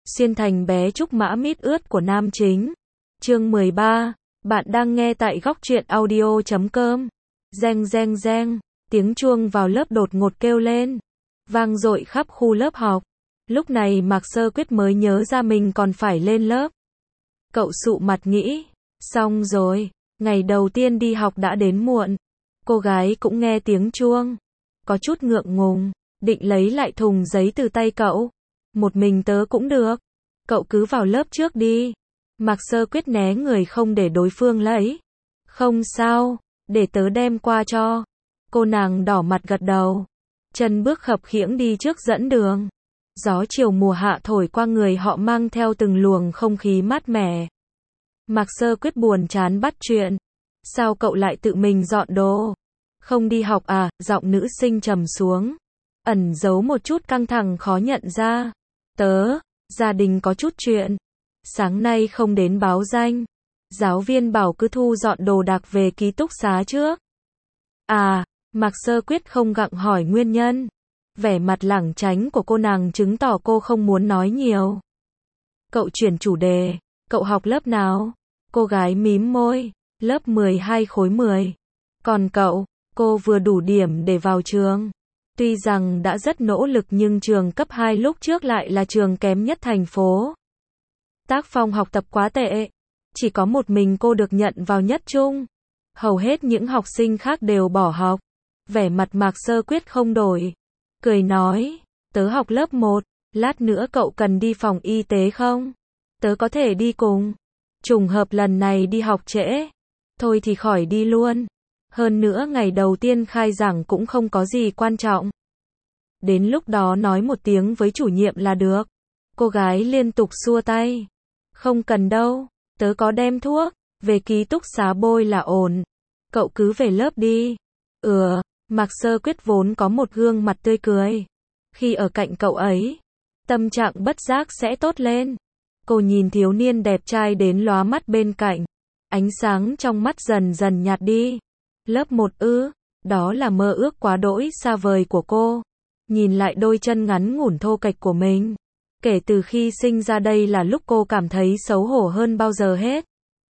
Xuyên thành bé trúc mã mít ướt của nam chính. Chương 13. Bạn đang nghe tại góc truyện audio.com. Reng reng reng, tiếng chuông vào lớp đột ngột kêu lên, vang dội khắp khu lớp học. Lúc này Mạc Sơ Quyết mới nhớ ra mình còn phải lên lớp. Cậu sụ mặt nghĩ, xong rồi, ngày đầu tiên đi học đã đến muộn. Cô gái cũng nghe tiếng chuông, có chút ngượng ngùng, định lấy lại thùng giấy từ tay cậu. Một mình tớ cũng được, cậu cứ vào lớp trước đi. Mạc Sơ Quyết né người không để đối phương lấy. Không sao, để tớ đem qua cho. Cô nàng đỏ mặt gật đầu, chân bước khập khiễng đi trước dẫn đường. Gió chiều mùa hạ thổi qua người họ mang theo từng luồng không khí mát mẻ. Mạc Sơ Quyết buồn chán bắt chuyện. Sao cậu lại tự mình dọn đồ? Không đi học à? Giọng nữ sinh trầm xuống, ẩn giấu một chút căng thẳng khó nhận ra. Gia đình có chút chuyện. Sáng nay không đến báo danh. Giáo viên bảo cứ thu dọn đồ đạc về ký túc xá trước. À, Mạc Sơ Quyết không gặng hỏi nguyên nhân. Vẻ mặt lảng tránh của cô nàng chứng tỏ cô không muốn nói nhiều. Cậu chuyển chủ đề, cậu học lớp nào? Cô gái mím môi, lớp 12 khối 10. Còn cậu? Cô vừa đủ điểm để vào trường. Tuy rằng đã rất nỗ lực nhưng trường cấp 2 lúc trước lại là trường kém nhất thành phố. Tác phong học tập quá tệ. Chỉ có một mình cô được nhận vào nhất trung. Hầu hết những học sinh khác đều bỏ học. Vẻ mặt Mạc Sơ Quyết không đổi. Cười nói, tớ học lớp 1, lát nữa cậu cần đi phòng y tế không? Tớ có thể đi cùng. Trùng hợp lần này đi học trễ. Thôi thì khỏi đi luôn. Hơn nữa ngày đầu tiên khai giảng cũng không có gì quan trọng. Đến lúc đó nói một tiếng với chủ nhiệm là được. Cô gái liên tục xua tay. Không cần đâu, tớ có đem thuốc, về ký túc xá bôi là ổn. Cậu cứ về lớp đi. Mạc Sơ Quyết vốn có một gương mặt tươi cười. Khi ở cạnh cậu ấy, tâm trạng bất giác sẽ tốt lên. Cô nhìn thiếu niên đẹp trai đến lóa mắt bên cạnh. Ánh sáng trong mắt dần dần nhạt đi. Lớp 1 ư? Đó là mơ ước quá đỗi xa vời của cô. Nhìn lại đôi chân ngắn ngủn thô kệch của mình. Kể từ khi sinh ra đây là lúc cô cảm thấy xấu hổ hơn bao giờ hết.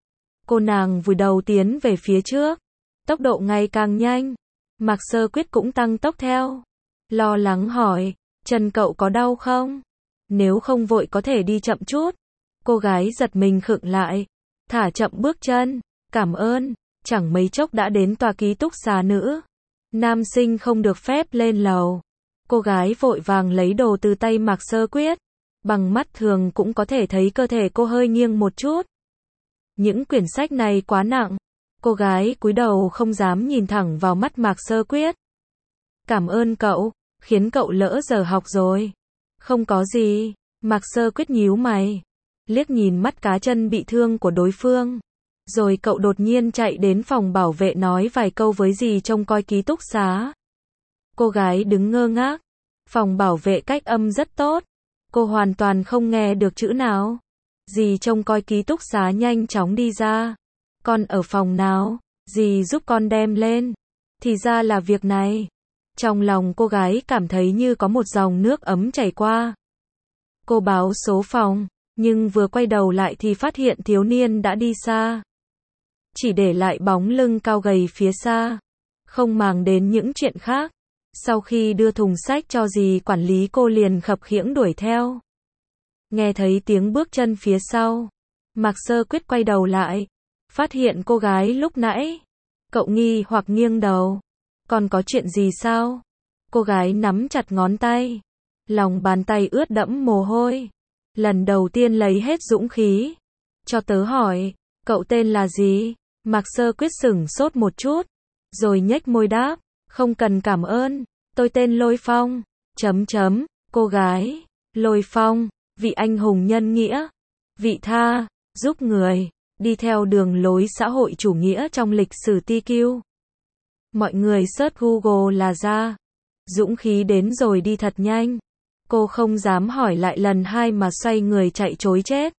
Cô nàng vùi đầu tiến về phía trước. Tốc độ ngày càng nhanh. Mạc Sơ Quyết cũng tăng tốc theo. Lo lắng hỏi, chân cậu có đau không? Nếu không vội có thể đi chậm chút. Cô gái giật mình khựng lại. Thả chậm bước chân. Cảm ơn. Chẳng mấy chốc đã đến tòa ký túc xá nữ. Nam sinh không được phép lên lầu. Cô gái vội vàng lấy đồ từ tay Mạc Sơ Quyết. Bằng mắt thường cũng có thể thấy cơ thể cô hơi nghiêng một chút. Những quyển sách này quá nặng. Cô gái cúi đầu không dám nhìn thẳng vào mắt Mạc Sơ Quyết. Cảm ơn cậu, khiến cậu lỡ giờ học rồi. Không có gì. Mạc Sơ Quyết nhíu mày, liếc nhìn mắt cá chân bị thương của đối phương. Rồi cậu đột nhiên chạy đến phòng bảo vệ nói vài câu với dì trông coi ký túc xá. Cô gái đứng ngơ ngác. Phòng bảo vệ cách âm rất tốt. Cô hoàn toàn không nghe được chữ nào. Dì trông coi ký túc xá nhanh chóng đi ra. Con ở phòng nào? Dì giúp con đem lên. Thì ra là việc này. Trong lòng cô gái cảm thấy như có một dòng nước ấm chảy qua. Cô báo số phòng, nhưng vừa quay đầu lại thì phát hiện thiếu niên đã đi xa. Chỉ để lại bóng lưng cao gầy phía xa. Không màng đến những chuyện khác. Sau khi đưa thùng sách cho dì quản lý cô liền khập khiễng đuổi theo. Nghe thấy tiếng bước chân phía sau. Mạc Sơ Quyết quay đầu lại. Phát hiện cô gái lúc nãy. Cậu nghi hoặc nghiêng đầu. Còn có chuyện gì sao? Cô gái nắm chặt ngón tay. Lòng bàn tay ướt đẫm mồ hôi. Lần đầu tiên lấy hết dũng khí. Cho tớ hỏi, cậu tên là gì? Mạc Sơ Quyết sửng sốt một chút. Rồi nhếch môi đáp. Không cần cảm ơn. Tôi tên Lôi Phong. Cô gái. Lôi Phong, vị anh hùng nhân nghĩa. Vị tha, giúp người. Đi theo đường lối xã hội chủ nghĩa trong lịch sử TQ. Mọi người search Google là ra. Dũng khí đến rồi đi thật nhanh. Cô không dám hỏi lại lần hai mà xoay người chạy trối chết.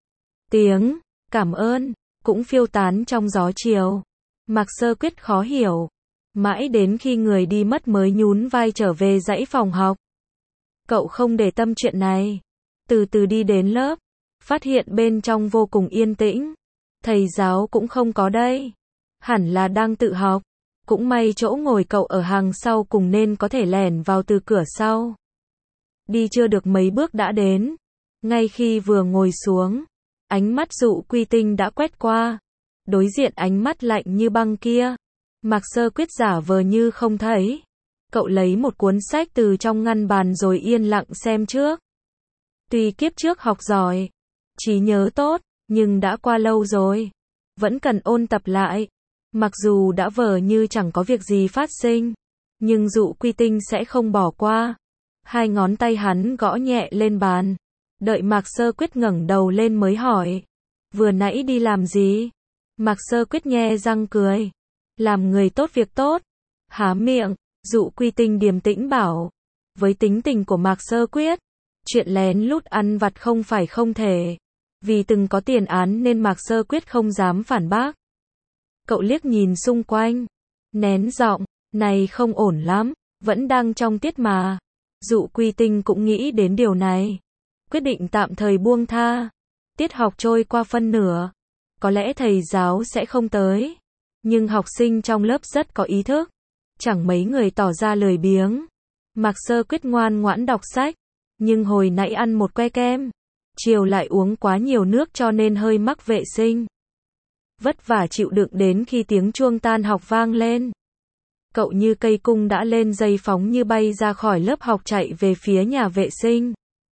Tiếng cảm ơn cũng phiêu tán trong gió chiều. Mạc Sơ Quyết khó hiểu. Mãi đến khi người đi mất mới nhún vai trở về dãy phòng học. Cậu không để tâm chuyện này. Từ từ đi đến lớp, phát hiện bên trong vô cùng yên tĩnh. Thầy giáo cũng không có đây. Hẳn là đang tự học. Cũng may chỗ ngồi cậu ở hàng sau cùng nên có thể lẻn vào từ cửa sau. Đi chưa được mấy bước đã đến. Ngay khi vừa ngồi xuống, ánh mắt Dụ Quy Tinh đã quét qua. Đối diện ánh mắt lạnh như băng kia, Mạc Sơ Quyết giả vờ như không thấy. Cậu lấy một cuốn sách từ trong ngăn bàn rồi yên lặng xem trước. Tuy kiếp trước học giỏi, trí nhớ tốt, nhưng đã qua lâu rồi. Vẫn cần ôn tập lại. Mặc dù đã vờ như chẳng có việc gì phát sinh, nhưng Dụ Quy Tinh sẽ không bỏ qua. Hai ngón tay hắn gõ nhẹ lên bàn. Đợi Mạc Sơ Quyết ngẩng đầu lên mới hỏi. Vừa nãy đi làm gì? Mạc Sơ Quyết nhe răng cười. Làm người tốt việc tốt. Há miệng, Dụ Quy Tinh điềm tĩnh bảo. Với tính tình của Mạc Sơ Quyết, chuyện lén lút ăn vặt không phải không thể. Vì từng có tiền án nên Mạc Sơ Quyết không dám phản bác. Cậu liếc nhìn xung quanh, nén giọng, này không ổn lắm, vẫn đang trong tiết mà. Dụ Quy Tinh cũng nghĩ đến điều này, quyết định tạm thời buông tha. Tiết học trôi qua phân nửa, có lẽ thầy giáo sẽ không tới, nhưng học sinh trong lớp rất có ý thức, chẳng mấy người tỏ ra lười biếng. Mạc Sơ Quyết ngoan ngoãn đọc sách, nhưng hồi nãy ăn một que kem, chiều lại uống quá nhiều nước cho nên hơi mắc vệ sinh. Vất vả chịu đựng đến khi tiếng chuông tan học vang lên. Cậu như cây cung đã lên dây phóng như bay ra khỏi lớp học chạy về phía nhà vệ sinh.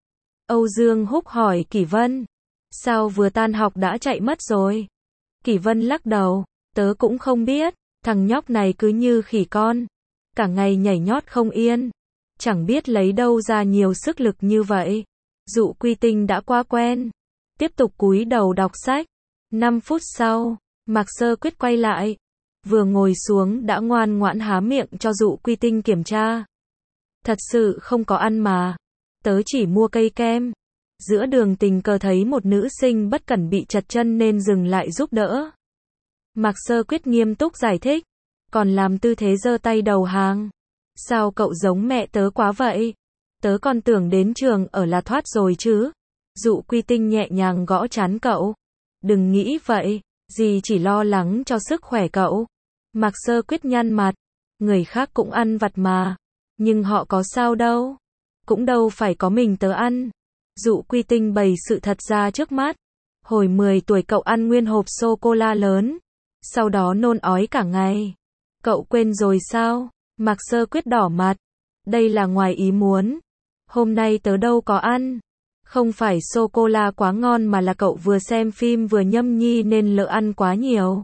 Âu Dương Húc hỏi Kỷ Vân, sao vừa tan học đã chạy mất rồi? Kỷ Vân lắc đầu, tớ cũng không biết, thằng nhóc này cứ như khỉ con, cả ngày nhảy nhót không yên, chẳng biết lấy đâu ra nhiều sức lực như vậy. Dụ Quy Tinh đã quá quen, tiếp tục cúi đầu đọc sách. 5 phút sau, Mạc Sơ Quyết quay lại, vừa ngồi xuống đã ngoan ngoãn há miệng cho Dụ Quy Tinh kiểm tra. Thật sự không có ăn mà, tớ chỉ mua cây kem. Giữa đường tình cờ thấy một nữ sinh bất cẩn bị trật chân nên dừng lại giúp đỡ. Mạc Sơ Quyết nghiêm túc giải thích, còn làm tư thế giơ tay đầu hàng. Sao cậu giống mẹ tớ quá vậy? Tớ còn tưởng đến trường ở là thoát rồi chứ. Dụ Quy Tinh nhẹ nhàng gõ trán cậu. Đừng nghĩ vậy, dì chỉ lo lắng cho sức khỏe cậu. Mạc Sơ Quyết nhăn mặt, người khác cũng ăn vặt mà, nhưng họ có sao đâu, cũng đâu phải có mình tớ ăn. Dụ Quy Tinh bày sự thật ra trước mắt. Hồi 10 tuổi cậu ăn nguyên hộp sô-cô-la lớn, sau đó nôn ói cả ngày. Cậu quên rồi sao? Mạc Sơ Quyết đỏ mặt. Đây là ngoài ý muốn. Hôm nay tớ đâu có ăn. Không phải sô-cô-la quá ngon mà là cậu vừa xem phim vừa nhâm nhi nên lỡ ăn quá nhiều.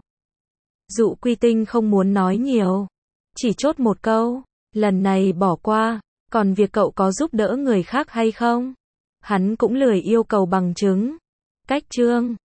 Dụ Quy Tinh không muốn nói nhiều, chỉ chốt một câu, lần này bỏ qua, còn việc cậu có giúp đỡ người khác hay không? Hắn cũng lười yêu cầu bằng chứng. Cách chương